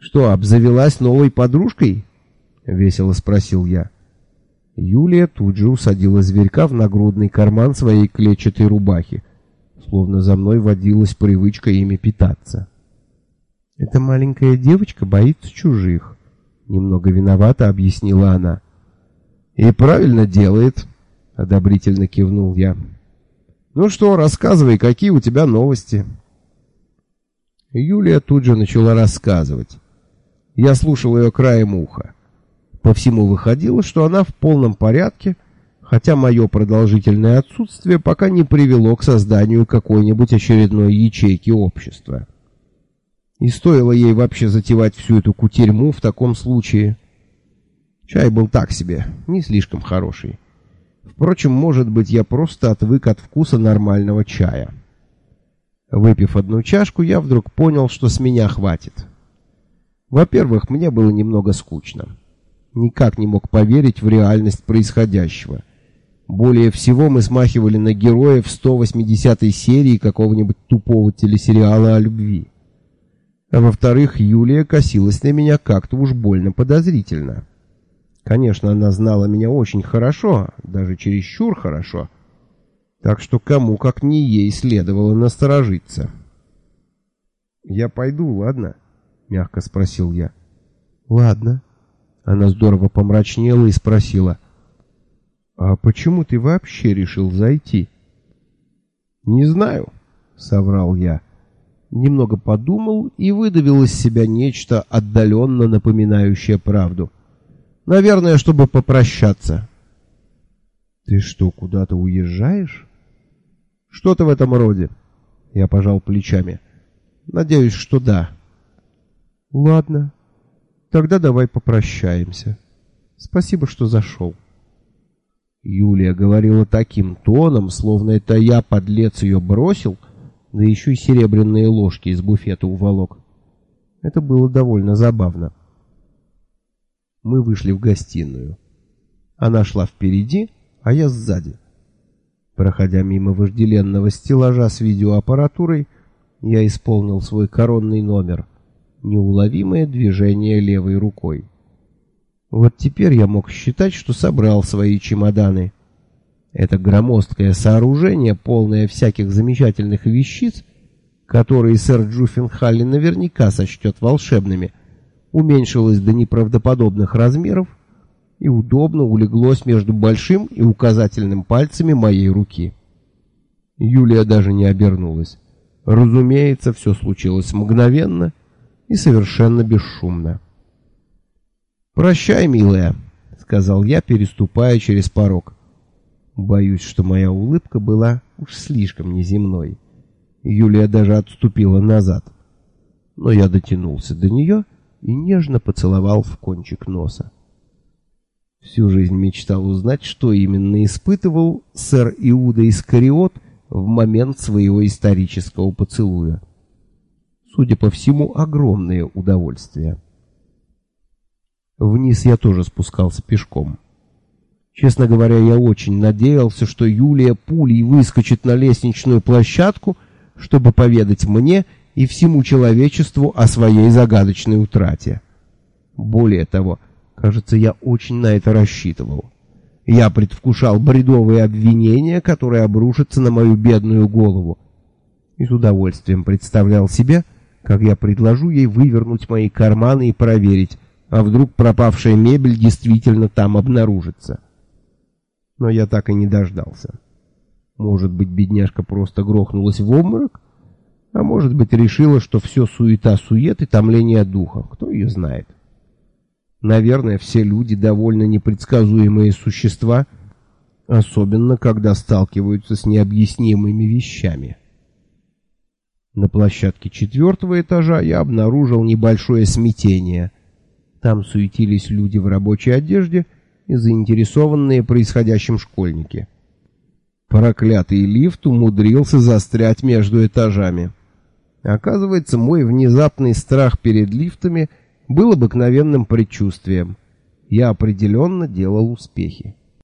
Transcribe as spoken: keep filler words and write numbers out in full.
Что, обзавелась новой подружкой? Весело спросил я. Юлия тут же усадила зверька в нагрудный карман своей клетчатой рубахи, словно за мной водилась привычка ими питаться. Эта маленькая девочка боится чужих, немного виновато объяснила она. И правильно делает, одобрительно кивнул я. Ну что, рассказывай, какие у тебя новости? Юлия тут же начала рассказывать. Я слушал ее краем уха. По всему выходило, что она в полном порядке, хотя мое продолжительное отсутствие пока не привело к созданию какой-нибудь очередной ячейки общества. И стоило ей вообще затевать всю эту кутерьму в таком случае. Чай был так себе, не слишком хороший. Впрочем, может быть, я просто отвык от вкуса нормального чая. Выпив одну чашку, я вдруг понял, что с меня хватит. Во-первых, мне было немного скучно. Никак не мог поверить в реальность происходящего. Более всего мы смахивали на героев сто восьмидесятой серии какого-нибудь тупого телесериала о любви. А во-вторых, Юлия косилась на меня как-то уж больно подозрительно. Конечно, она знала меня очень хорошо, даже чересчур хорошо, так что кому как не ей следовало насторожиться. «Я пойду, ладно?» — мягко спросил я. «Ладно». Она здорово помрачнела и спросила: «А почему ты вообще решил зайти?» «Не знаю», — соврал я. Немного подумал и выдавил из себя нечто отдаленно напоминающее правду. «Наверное, чтобы попрощаться». «Ты что, куда-то уезжаешь?» «Что-то в этом роде». Я пожал плечами. «Надеюсь, что да». «Ладно. Тогда давай попрощаемся. Спасибо, что зашел». Юлия говорила таким тоном, словно это я, подлец, ее бросил, да еще и серебряные ложки из буфета уволок. Это было довольно забавно. Мы вышли в гостиную. Она шла впереди, а я сзади. Проходя мимо вожделенного стеллажа с видеоаппаратурой, я исполнил свой коронный номер — неуловимое движение левой рукой. Вот теперь я мог считать, что собрал свои чемоданы. Это громоздкое сооружение, полное всяких замечательных вещиц, которые сэр Джуффенхалли наверняка сочтет волшебными, уменьшилось до неправдоподобных размеров и удобно улеглось между большим и указательным пальцами моей руки. Юлия даже не обернулась. Разумеется, все случилось мгновенно и совершенно бесшумно. «Прощай, милая», — сказал я, переступая через порог. Боюсь, что моя улыбка была уж слишком неземной. Юлия даже отступила назад. Но я дотянулся до нее и нежно поцеловал в кончик носа. Всю жизнь мечтал узнать, что именно испытывал сэр Иуда Искариот в момент своего исторического поцелуя. Судя по всему, огромное удовольствие. Вниз я тоже спускался пешком. Честно говоря, я очень надеялся, что Юлия пулей выскочит на лестничную площадку, чтобы поведать мне и всему человечеству о своей загадочной утрате. Более того, кажется, я очень на это рассчитывал. Я предвкушал бредовые обвинения, которые обрушатся на мою бедную голову, и с удовольствием представлял себе, как я предложу ей вывернуть мои карманы и проверить, а вдруг пропавшая мебель действительно там обнаружится. Но я так и не дождался. Может быть, бедняжка просто грохнулась в обморок, а может быть, решила, что все суета-сует и томление духа, кто ее знает. Наверное, все люди довольно непредсказуемые существа, особенно когда сталкиваются с необъяснимыми вещами. На площадке четвертого этажа я обнаружил небольшое смятение. Там суетились люди в рабочей одежде и заинтересованные происходящим школьники. Проклятый лифт умудрился застрять между этажами. Оказывается, мой внезапный страх перед лифтами был обыкновенным предчувствием. Я определенно делал успехи.